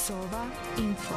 Sova Info.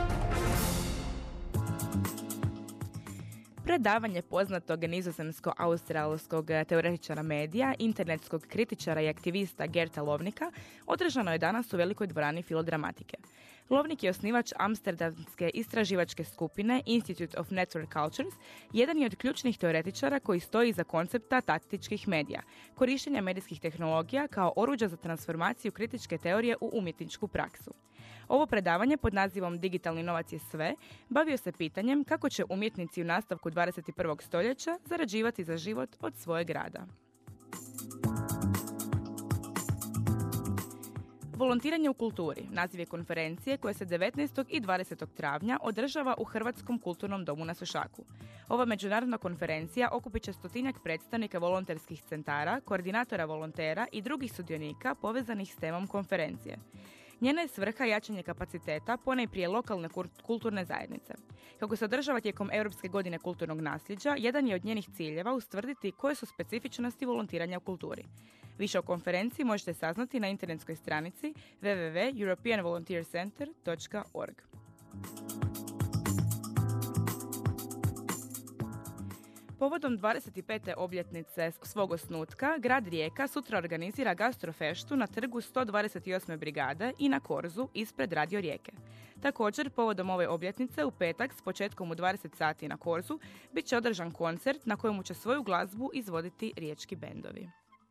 Predavanje poznatog nizozemsko-australskog teoretičara medija, internetskog kritičara i aktivista Gerta Lovnika održano je danas u velikoj dvorani Filodramatike. Lovnik je osnivač amsterdamske istraživačke skupine Institute of Network Cultures, jedan je od ključnih teoretičara koji stoji iza koncepta taktičkih medija, korištenja medijskih tehnologija kao oruđa za transformaciju kritičke teorije u umjetničku praksu. Ovo predavanje pod nazivom Digitalni novac je sve bavio se pitanjem kako će umjetnici u nastavku 21. stoljeća zarađivati za život od svojeg rada. Volontiranje u kulturi naziv je konferencije koja se 19. i 20. travnja održava u Hrvatskom kulturnom domu na Sušaku. Ova međunarodna konferencija okupit će 100-tinjak predstavnika volonterskih centara, koordinatora volontera i drugih sudionika povezanih s temom konferencije. Njena je svrha jačanje kapaciteta ponajprije lokalne kulturne zajednice. Kako se održava tijekom Europske godine kulturnog nasljeđa, jedan je od njenih ciljeva ustvrditi koje su specifičnosti volontiranja u kulturi. Više o konferenciji možete saznati na internetskoj stranici www.europeanvolunteercenter.org. Povodom 25. obljetnice svog osnutka, grad Rijeka sutra organizira gastrofeštu na trgu 128. brigade i na Korzu ispred Radio Rijeke. Također, povodom ove obljetnice, u petak s početkom u 20 sati na Korzu bit će održan koncert na kojemu će svoju glazbu izvoditi riječki bendovi.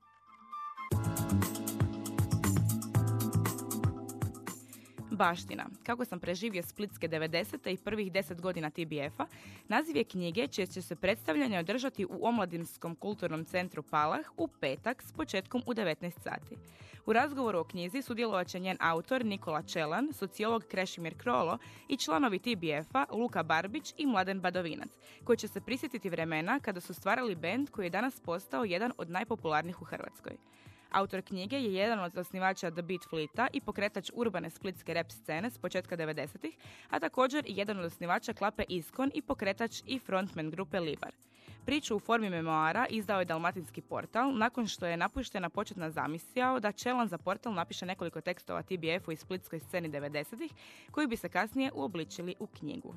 Baština. Kako sam preživio splitske 90. i prvih 10 godina TBF-a, naziv je knjige čije će se predstavljanje održati u Omladinskom kulturnom centru Palah u petak s početkom u 19 sati. U razgovoru o knjizi sudjelovat će njen autor Nikola Čelan, sociolog Krešimir Krolo i članovi TBF-a Luka Barbić i Mladen Badovinac, koji će se prisjetiti vremena kada su stvarali bend koji je danas postao jedan od najpopularnijih u Hrvatskoj. Autor knjige je jedan od osnivača The Beat Fleeta i pokretač urbane splitske rap scene s početka 90-ih, a također i jedan od osnivača klape Iskon i pokretač i frontman grupe Libar. Priču u formi memoara izdao je Dalmatinski portal nakon što je napuštena početna zamisao da Čelan za portal napiše nekoliko tekstova TBF-u i splitskoj sceni 90-ih koji bi se kasnije uobličili u knjigu.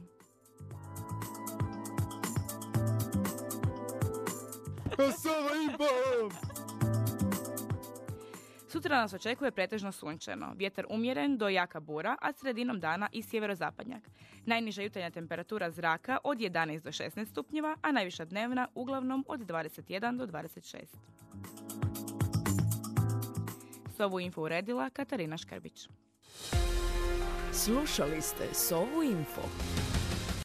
Sutra nas očekuje pretežno sunčano, vjetar umjeren do jaka bura, a sredinom dana i sjeverozapadnjak. Najniža jutarnja temperatura zraka od 11 do 16 stupnjeva, a najviša dnevna uglavnom od 21 do 26. Sovu info uredila Katarina Škrbić. Slušali ste Sovu Info.